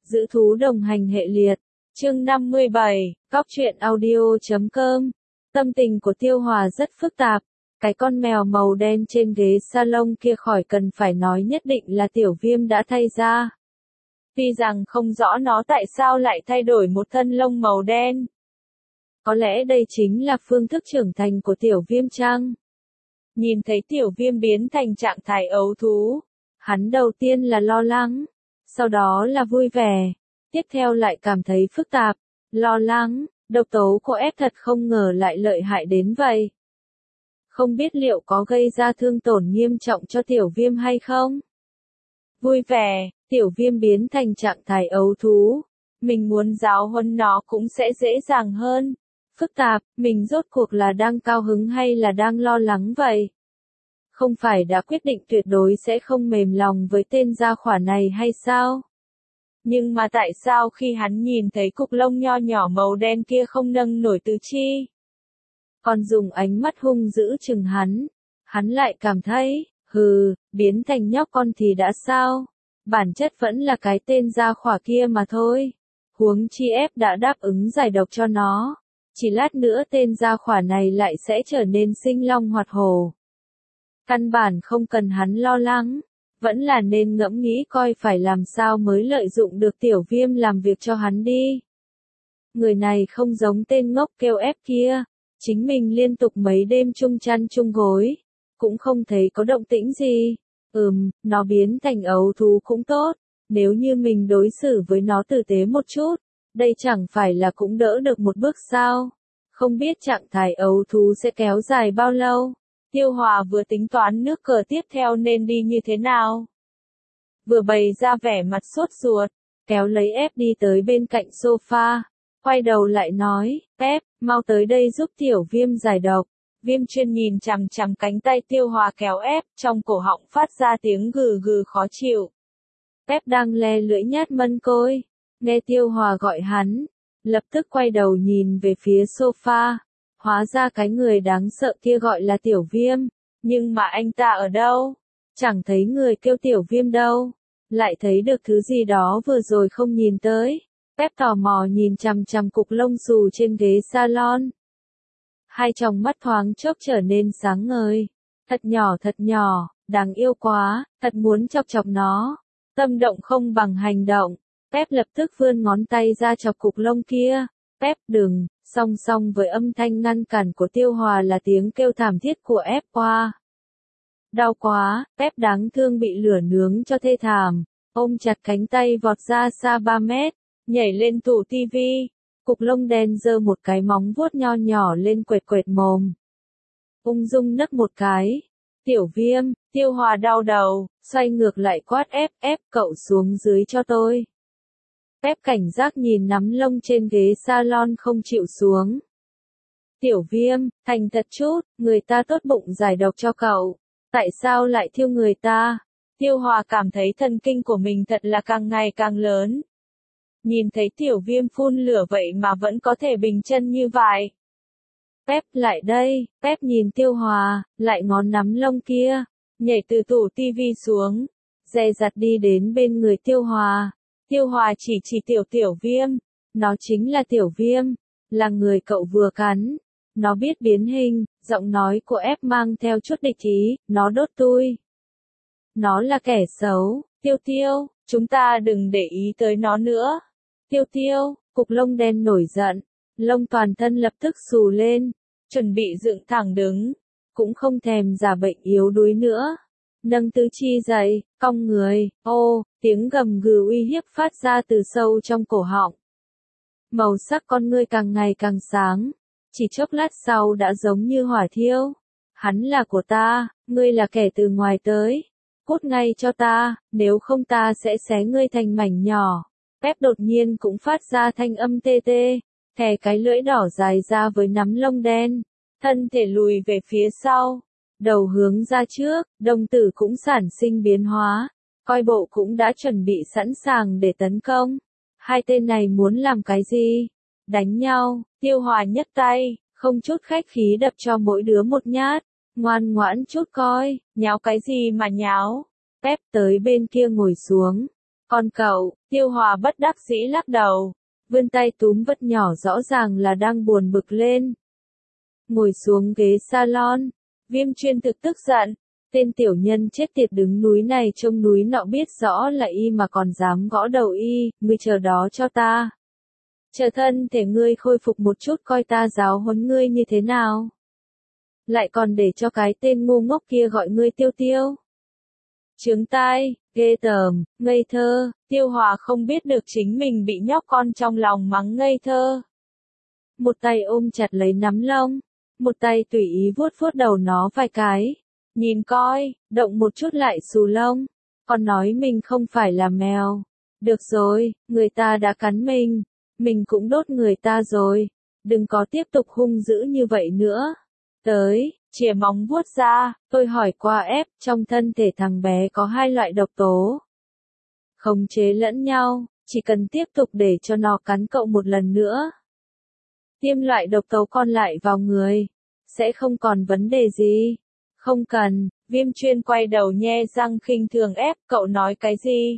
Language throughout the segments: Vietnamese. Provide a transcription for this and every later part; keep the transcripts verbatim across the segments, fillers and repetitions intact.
Giữ thú đồng hành hệ liệt. Chương năm mươi bảy, Cóc truyện audio chấm com. Tâm tình của Tiêu Hòa rất phức tạp. Cái con mèo màu đen trên ghế salon kia khỏi cần phải nói nhất định là Tiểu Viêm đã thay ra. Tuy rằng không rõ nó tại sao lại thay đổi một thân lông màu đen. Có lẽ đây chính là phương thức trưởng thành của Tiểu Viêm chăng? Nhìn thấy Tiểu Viêm biến thành trạng thái ấu thú, hắn đầu tiên là lo lắng, sau đó là vui vẻ, tiếp theo lại cảm thấy phức tạp, lo lắng, độc tố của ép thật không ngờ lại lợi hại đến vậy. Không biết liệu có gây ra thương tổn nghiêm trọng cho Tiểu Viêm hay không? Vui vẻ, Tiểu Viêm biến thành trạng thái ấu thú, mình muốn giáo huấn nó cũng sẽ dễ dàng hơn. Phức tạp, mình rốt cuộc là đang cao hứng hay là đang lo lắng vậy? Không phải đã quyết định tuyệt đối sẽ không mềm lòng với tên gia hỏa này hay sao? Nhưng mà tại sao khi hắn nhìn thấy cục lông nho nhỏ màu đen kia không nâng nổi tứ chi? Còn dùng ánh mắt hung dữ chừng hắn, hắn lại cảm thấy, hừ, biến thành nhóc con thì đã sao? Bản chất vẫn là cái tên gia hỏa kia mà thôi. Huống chi ép đã đáp ứng giải độc cho nó. Chỉ lát nữa tên gia hỏa này lại sẽ trở nên sinh long hoạt hổ. Căn bản không cần hắn lo lắng, vẫn là nên ngẫm nghĩ coi phải làm sao mới lợi dụng được Tiểu Viêm làm việc cho hắn đi. Người này không giống tên ngốc kêu ép kia, chính mình liên tục mấy đêm chung chăn chung gối, cũng không thấy có động tĩnh gì. Ừm, nó biến thành ấu thú cũng tốt, nếu như mình đối xử với nó tử tế một chút. Đây chẳng phải là cũng đỡ được một bước sao? Không biết trạng thái ấu thú sẽ kéo dài bao lâu? Tiêu Hòa vừa tính toán nước cờ tiếp theo nên đi như thế nào? Vừa bày ra vẻ mặt sốt ruột, kéo lấy ép đi tới bên cạnh sofa, quay đầu lại nói, ép, mau tới đây giúp Tiểu Viêm giải độc. Viêm chuyên nhìn chằm chằm cánh tay Tiêu Hòa kéo ép, trong cổ họng phát ra tiếng gừ gừ khó chịu. Ép đang le lưỡi nhát mân côi. Nghe Tiêu Hòa gọi hắn, lập tức quay đầu nhìn về phía sofa, hóa ra cái người đáng sợ kia gọi là Tiểu Viêm, nhưng mà anh ta ở đâu? Chẳng thấy người kêu Tiểu Viêm đâu, lại thấy được thứ gì đó vừa rồi không nhìn tới. Pep tò mò nhìn chằm chằm cục lông xù trên ghế salon. Hai tròng mắt thoáng chốc trở nên sáng ngời, thật nhỏ thật nhỏ, đáng yêu quá, thật muốn chọc chọc nó. Tâm động không bằng hành động. Pep lập tức vươn ngón tay ra chọc cục lông kia. Pep đừng, song song với âm thanh ngăn cản của Tiêu Hòa là tiếng kêu thảm thiết của ép qua. Đau quá, Pep đáng thương bị lửa nướng cho thê thảm, ôm chặt cánh tay vọt ra xa ba mét, nhảy lên tủ tivi, cục lông đen giơ một cái móng vuốt nho nhỏ lên quệt quệt mồm. Ung dung nấc một cái. Tiểu Viêm, Tiêu Hòa đau đầu, xoay ngược lại quát ép, ép cậu xuống dưới cho tôi. Pep cảnh giác nhìn nắm lông trên ghế salon không chịu xuống. Tiểu Viêm, thành thật chút, người ta tốt bụng giải độc cho cậu. Tại sao lại thiêu người ta? Tiêu Hòa cảm thấy thần kinh của mình thật là càng ngày càng lớn. Nhìn thấy Tiểu Viêm phun lửa vậy mà vẫn có thể bình chân như vậy. Pep lại đây, Pep nhìn Tiêu Hòa, lại ngón nắm lông kia, nhảy từ tủ tivi xuống, dè dặt đi đến bên người Tiêu Hòa. Tiêu Hòa chỉ chỉ Tiểu Tiểu Viêm, nó chính là Tiểu Viêm, là người cậu vừa cắn. Nó biết biến hình, giọng nói của ép mang theo chút địch ý, nó đốt tui. Nó là kẻ xấu, Tiêu Tiêu, chúng ta đừng để ý tới nó nữa. Tiêu Tiêu, cục lông đen nổi giận, lông toàn thân lập tức xù lên, chuẩn bị dựng thẳng đứng, cũng không thèm giả bệnh yếu đuối nữa. Nâng tứ chi dậy, cong người, ô, tiếng gầm gừ uy hiếp phát ra từ sâu trong cổ họng. Màu sắc con ngươi càng ngày càng sáng, chỉ chốc lát sau đã giống như hỏa thiêu. Hắn là của ta, ngươi là kẻ từ ngoài tới. Cút ngay cho ta, nếu không ta sẽ xé ngươi thành mảnh nhỏ. Pep đột nhiên cũng phát ra thanh âm tê tê, thè cái lưỡi đỏ dài ra với nắm lông đen, thân thể lùi về phía sau. Đầu hướng ra trước, đồng tử cũng sản sinh biến hóa, coi bộ cũng đã chuẩn bị sẵn sàng để tấn công. Hai tên này muốn làm cái gì? Đánh nhau. Tiêu Hòa nhấc tay, không chút khách khí đập cho mỗi đứa một nhát. Ngoan ngoãn chút coi, nháo cái gì mà nháo. Pep tới bên kia ngồi xuống, Còn cậu, Tiêu Hòa bất đắc dĩ lắc đầu, vươn tay túm vật nhỏ rõ ràng là đang buồn bực lên. Ngồi xuống ghế salon, Viêm Chuyên thực tức giận, tên tiểu nhân chết tiệt đứng núi này trông núi nọ biết rõ là y mà còn dám gõ đầu y, ngươi chờ đó cho ta. Chờ thân thể ngươi khôi phục một chút coi ta giáo huấn ngươi như thế nào. Lại còn để cho cái tên ngu ngốc kia gọi ngươi Tiêu Tiêu. Chướng tai, ghê tởm, ngây thơ, Tiêu Hòa không biết được chính mình bị nhóc con trong lòng mắng ngây thơ. Một tay ôm chặt lấy nắm lông, một tay tùy ý vuốt vuốt đầu nó vài cái. Nhìn coi, động một chút lại xù lông, còn nói mình không phải là mèo. Được rồi, người ta đã cắn mình, mình cũng đốt người ta rồi, đừng có tiếp tục hung dữ như vậy nữa. Tới, chìa móng vuốt ra, tôi hỏi qua ép, trong thân thể thằng bé có hai loại độc tố. Khống chế lẫn nhau, chỉ cần tiếp tục để cho nó cắn cậu một lần nữa. Tiêm loại độc tố còn lại vào người, sẽ không còn vấn đề gì. Không cần, Viêm Chuyên quay đầu nhe răng khinh thường ép, cậu nói cái gì?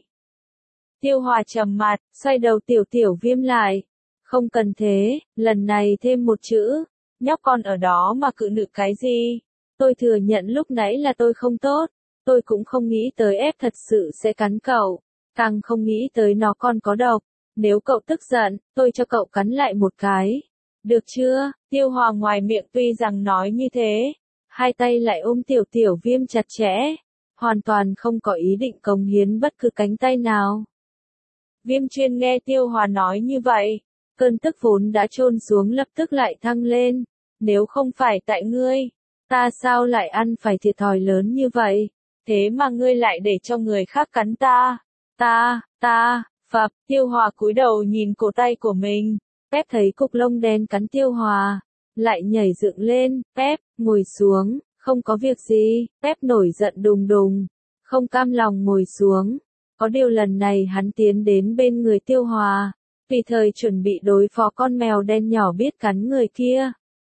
Tiêu Hòa trầm mặt, xoay đầu tiểu tiểu Viêm lại. Không cần thế, lần này thêm một chữ. Nhóc con ở đó mà cự nữ cái gì? Tôi thừa nhận lúc nãy là tôi không tốt. Tôi cũng không nghĩ tới ép thật sự sẽ cắn cậu. Càng không nghĩ tới nó còn có độc. Nếu cậu tức giận, tôi cho cậu cắn lại một cái. Được chưa? Tiêu Hòa ngoài miệng tuy rằng nói như thế. Hai tay lại ôm tiểu tiểu Viêm chặt chẽ. Hoàn toàn không có ý định cống hiến bất cứ cánh tay nào. Viêm Chuyên nghe Tiêu Hòa nói như vậy. Cơn tức vốn đã trôn xuống lập tức lại thăng lên. Nếu không phải tại ngươi, ta sao lại ăn phải thiệt thòi lớn như vậy? Thế mà ngươi lại để cho người khác cắn ta. Ta, ta, phập, Tiêu Hòa cúi đầu nhìn cổ tay của mình. Pep thấy cục lông đen cắn Tiêu Hòa. Lại nhảy dựng lên, Pep, ngồi xuống, không có việc gì. Pep nổi giận đùng đùng. Không cam lòng ngồi xuống. Có điều lần này hắn tiến đến bên người Tiêu Hòa. Vì thời chuẩn bị đối phó con mèo đen nhỏ biết cắn người kia.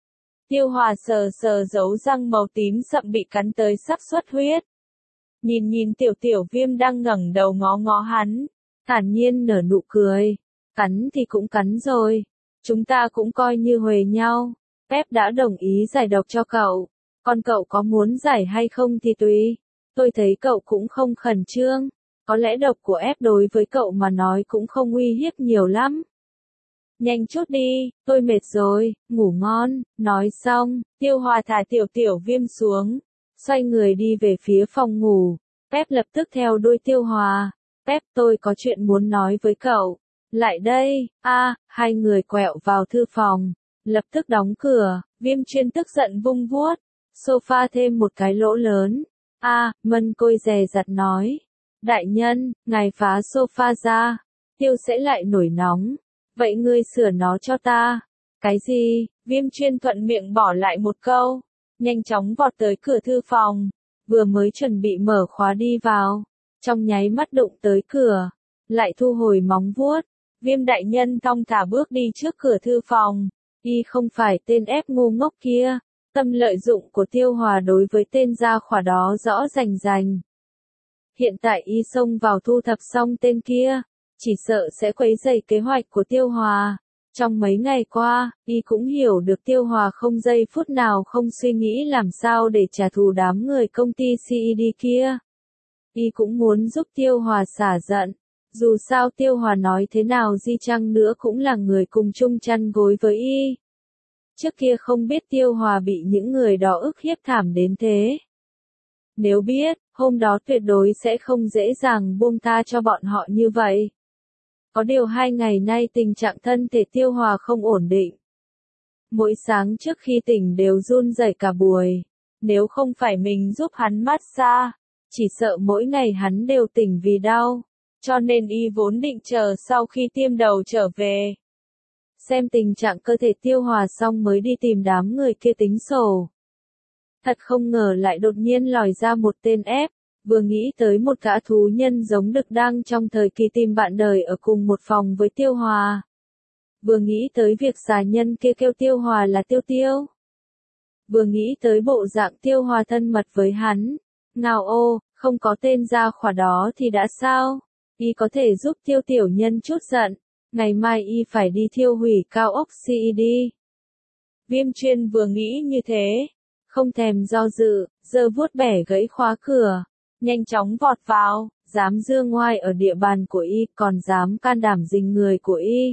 Tiêu Hòa sờ sờ dấu răng màu tím sậm bị cắn tới sắp xuất huyết. Nhìn nhìn tiểu tiểu Viêm đang ngẩng đầu ngó ngó hắn. Thản nhiên nở nụ cười. Cắn thì cũng cắn rồi. Chúng ta cũng coi như huề nhau. Pep đã đồng ý giải độc cho cậu. Còn cậu có muốn giải hay không thì tùy. Tôi thấy cậu cũng không khẩn trương. Có lẽ độc của ép đối với cậu mà nói cũng không uy hiếp nhiều lắm. Nhanh chút đi, tôi mệt rồi, ngủ ngon. Nói xong, Tiêu Hòa thả tiểu tiểu Viêm xuống. Xoay người đi về phía phòng ngủ. Pep lập tức theo đuôi Tiêu Hòa. Pep, tôi có chuyện muốn nói với cậu. Lại đây, a, à, hai người quẹo vào thư phòng. Lập tức đóng cửa, Viêm Chuyên tức giận vung vuốt. Sofa thêm một cái lỗ lớn. A, à, Mân Côi dè dặt nói. Đại nhân, ngài phá sofa ra. Tiêu sẽ lại nổi nóng. Vậy ngươi sửa nó cho ta. Cái gì? Viêm Chuyên thuận miệng bỏ lại một câu. Nhanh chóng vọt tới cửa thư phòng. Vừa mới chuẩn bị mở khóa đi vào. Trong nháy mắt đụng tới cửa. Lại thu hồi móng vuốt. Viêm đại nhân thong thả bước đi trước cửa thư phòng. Y không phải tên ép ngu ngốc kia. Tâm lợi dụng của Tiêu Hòa đối với tên gia khỏa đó rõ rành rành. Hiện tại y xông vào thu thập xong tên kia. Chỉ sợ sẽ quấy rầy kế hoạch của Tiêu Hòa. Trong mấy ngày qua, y cũng hiểu được Tiêu Hòa không giây phút nào không suy nghĩ làm sao để trả thù đám người công ty xê e đê kia. Y cũng muốn giúp Tiêu Hòa xả giận. Dù sao Tiêu Hòa nói thế nào di chăng nữa cũng là người cùng chung chăn gối với y. Trước kia không biết Tiêu Hòa bị những người đó ức hiếp thảm đến thế. Nếu biết, hôm đó tuyệt đối sẽ không dễ dàng buông tha cho bọn họ như vậy. Có điều hai ngày nay tình trạng thân thể Tiêu Hòa không ổn định. Mỗi sáng trước khi tỉnh đều run rẩy cả buổi. Nếu không phải mình giúp hắn massage, chỉ sợ mỗi ngày hắn đều tỉnh vì đau. Cho nên y vốn định chờ sau khi tiêm đầu trở về. Xem tình trạng cơ thể Tiêu Hòa xong mới đi tìm đám người kia tính sổ. Thật không ngờ lại đột nhiên lòi ra một tên ép. Vừa nghĩ tới một gã thú nhân giống đực đang trong thời kỳ tìm bạn đời ở cùng một phòng với Tiêu Hòa. Vừa nghĩ tới việc xà nhân kia kêu Tiêu Hòa là Tiêu Tiêu. Vừa nghĩ tới bộ dạng Tiêu Hòa thân mật với hắn. Ngào ô, không có tên gia khỏa đó thì đã sao? Y có thể giúp tiêu tiểu nhân chút giận, ngày mai y phải đi thiêu hủy cao ốc xê e đê. Viêm Chuyên vừa nghĩ như thế, không thèm do dự, giơ vuốt bẻ gãy khóa cửa, nhanh chóng vọt vào, dám dương ngoai ở địa bàn của y, còn dám can đảm dình người của y.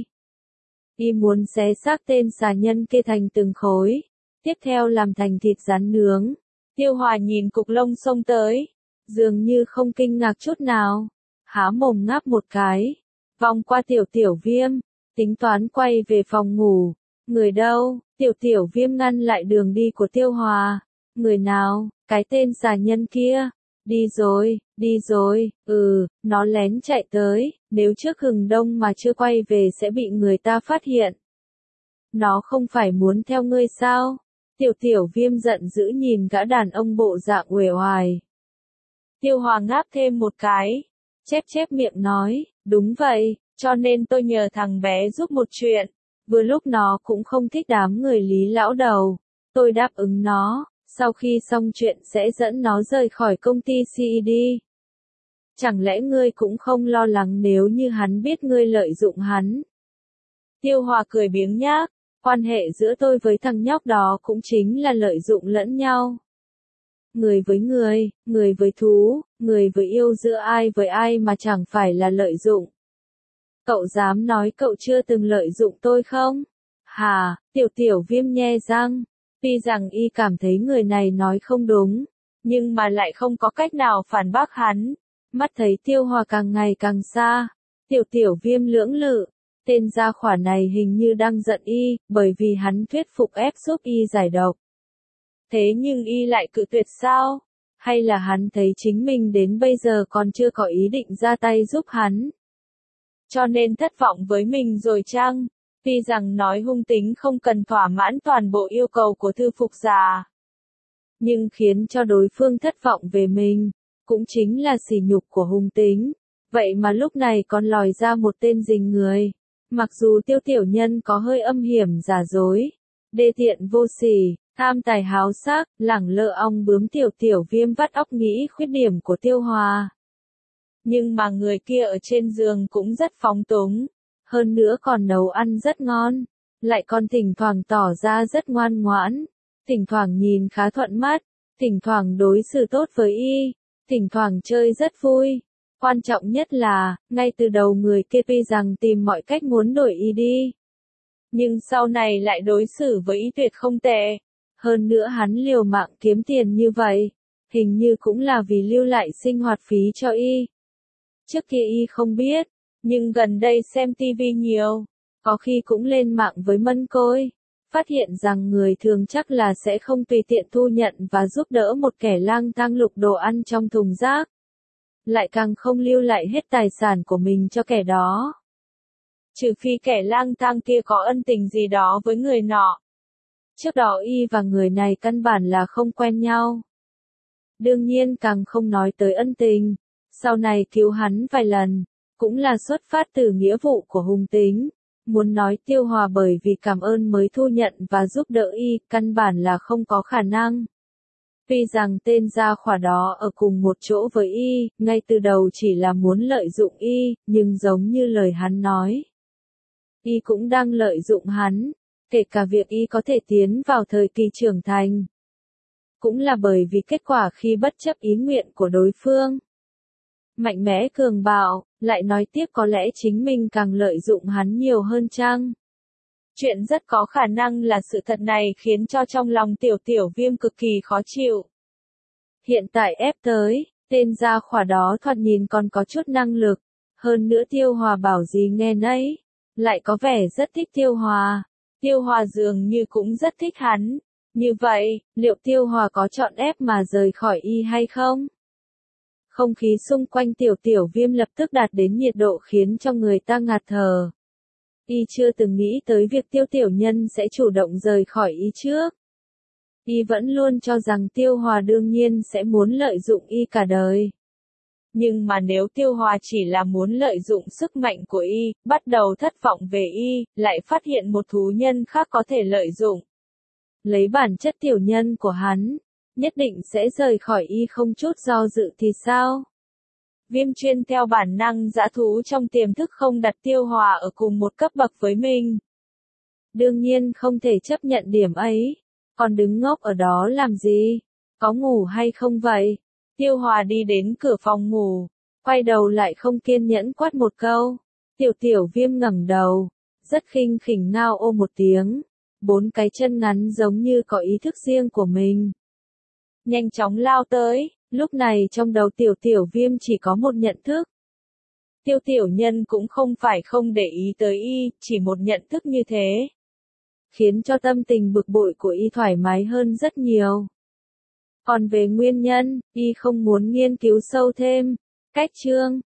Y muốn xé xác tên xà nhân kia thành từng khối, tiếp theo làm thành thịt rán nướng. Tiêu Hòa nhìn cục lông xông tới, dường như không kinh ngạc chút nào, há mồm ngáp một cái, vòng qua tiểu tiểu viêm, tính toán quay về phòng ngủ. Người đâu? Tiểu tiểu viêm ngăn lại đường đi của Tiêu Hòa. Người nào? Cái tên xà nhân kia. Đi rồi, đi rồi, ừ, nó lén chạy tới, nếu trước hừng đông mà chưa quay về sẽ bị người ta phát hiện. Nó không phải muốn theo ngươi sao? Tiểu tiểu viêm giận dữ nhìn gã đàn ông bộ dạng uể oải. Tiêu Hòa ngáp thêm một cái, chép chép miệng nói, đúng vậy, cho nên tôi nhờ thằng bé giúp một chuyện. Vừa lúc nó cũng không thích đám người Lý lão đầu, tôi đáp ứng nó, sau khi xong chuyện sẽ dẫn nó rời khỏi công ty xê e đê. Chẳng lẽ ngươi cũng không lo lắng nếu như hắn biết ngươi lợi dụng hắn? Tiêu Hòa cười biếng nhác, quan hệ giữa tôi với thằng nhóc đó cũng chính là lợi dụng lẫn nhau. Người với người, người với thú, người với yêu giữa ai với ai mà chẳng phải là lợi dụng. Cậu dám nói cậu chưa từng lợi dụng tôi không? Hà, tiểu tiểu viêm nhe răng. Tuy rằng y cảm thấy người này nói không đúng, nhưng mà lại không có cách nào phản bác hắn. Mắt thấy Tiêu Hòa càng ngày càng xa. Tiểu tiểu viêm lưỡng lự. Tên gia hỏa này hình như đang giận y, bởi vì hắn thuyết phục ép giúp y giải độc. Thế nhưng y lại cự tuyệt sao? Hay là hắn thấy chính mình đến bây giờ còn chưa có ý định ra tay giúp hắn? Cho nên thất vọng với mình rồi chăng? Tuy rằng nói hung tính không cần thỏa mãn toàn bộ yêu cầu của thư phục giả, nhưng khiến cho đối phương thất vọng về mình, cũng chính là sỉ nhục của hung tính. Vậy mà lúc này còn lòi ra một tên rình người. Mặc dù tiêu tiểu nhân có hơi âm hiểm giả dối, đê tiện vô sỉ, tham tài háo sắc, lẳng lơ ong bướm tiểu tiểu viêm vắt óc nghĩ khuyết điểm của Tiêu Hòa. Nhưng mà người kia ở trên giường cũng rất phóng túng, hơn nữa còn nấu ăn rất ngon, lại còn thỉnh thoảng tỏ ra rất ngoan ngoãn, thỉnh thoảng nhìn khá thuận mắt, thỉnh thoảng đối xử tốt với y, thỉnh thoảng chơi rất vui. Quan trọng nhất là, ngay từ đầu người kia tuy rằng tìm mọi cách muốn đuổi y đi, nhưng sau này lại đối xử với y tuyệt không tệ. Hơn nữa hắn liều mạng kiếm tiền như vậy, hình như cũng là vì lưu lại sinh hoạt phí cho y. Trước kia y không biết, nhưng gần đây xem tivi nhiều, có khi cũng lên mạng với Mân Côi, phát hiện rằng người thường chắc là sẽ không tùy tiện thu nhận và giúp đỡ một kẻ lang thang lục đồ ăn trong thùng rác. Lại càng không lưu lại hết tài sản của mình cho kẻ đó. Trừ phi kẻ lang thang kia có ân tình gì đó với người nọ. Trước đó y và người này căn bản là không quen nhau. Đương nhiên càng không nói tới ân tình. Sau này cứu hắn vài lần, cũng là xuất phát từ nghĩa vụ của hung tính. Muốn nói Tiêu Hòa bởi vì cảm ơn mới thu nhận và giúp đỡ y, căn bản là không có khả năng. Tuy rằng tên gia hỏa đó ở cùng một chỗ với y, ngay từ đầu chỉ là muốn lợi dụng y, nhưng giống như lời hắn nói, y cũng đang lợi dụng hắn, kể cả việc y có thể tiến vào thời kỳ trưởng thành. Cũng là bởi vì kết quả khi bất chấp ý nguyện của đối phương, mạnh mẽ cường bạo, lại nói tiếp có lẽ chính mình càng lợi dụng hắn nhiều hơn chăng? Chuyện rất có khả năng là sự thật này khiến cho trong lòng tiểu tiểu viêm cực kỳ khó chịu. Hiện tại ép tới, tên gia hỏa đó thoạt nhìn còn có chút năng lực, hơn nữa Tiêu Hòa bảo gì nghe nấy, lại có vẻ rất thích Tiêu Hòa. Tiêu Hòa dường như cũng rất thích hắn. Như vậy, liệu Tiêu Hòa có chọn ép mà rời khỏi y hay không? Không khí xung quanh tiểu tiểu viêm lập tức đạt đến nhiệt độ khiến cho người ta ngạt thở. Y chưa từng nghĩ tới việc tiêu tiểu nhân sẽ chủ động rời khỏi y trước. Y vẫn luôn cho rằng Tiêu Hòa đương nhiên sẽ muốn lợi dụng y cả đời. Nhưng mà nếu Tiêu Hòa chỉ là muốn lợi dụng sức mạnh của y, bắt đầu thất vọng về y, lại phát hiện một thú nhân khác có thể lợi dụng. Lấy bản chất tiểu nhân của hắn, nhất định sẽ rời khỏi y không chút do dự thì sao? Viêm chuyên theo bản năng dã thú trong tiềm thức không đặt Tiêu Hòa ở cùng một cấp bậc với mình. Đương nhiên không thể chấp nhận điểm ấy. Còn đứng ngốc ở đó làm gì? Có ngủ hay không vậy? Tiêu Hòa đi đến cửa phòng ngủ, quay đầu lại không kiên nhẫn quát một câu. Tiểu tiểu Viêm ngẩng đầu, rất khinh khỉnh ngao ô một tiếng, bốn cái chân ngắn giống như có ý thức riêng của mình. Nhanh chóng lao tới, lúc này trong đầu tiểu tiểu Viêm chỉ có một nhận thức. Tiêu tiểu nhân cũng không phải không để ý tới y, chỉ một nhận thức như thế, khiến cho tâm tình bực bội của y thoải mái hơn rất nhiều. Còn về nguyên nhân, y không muốn nghiên cứu sâu thêm. Cách chương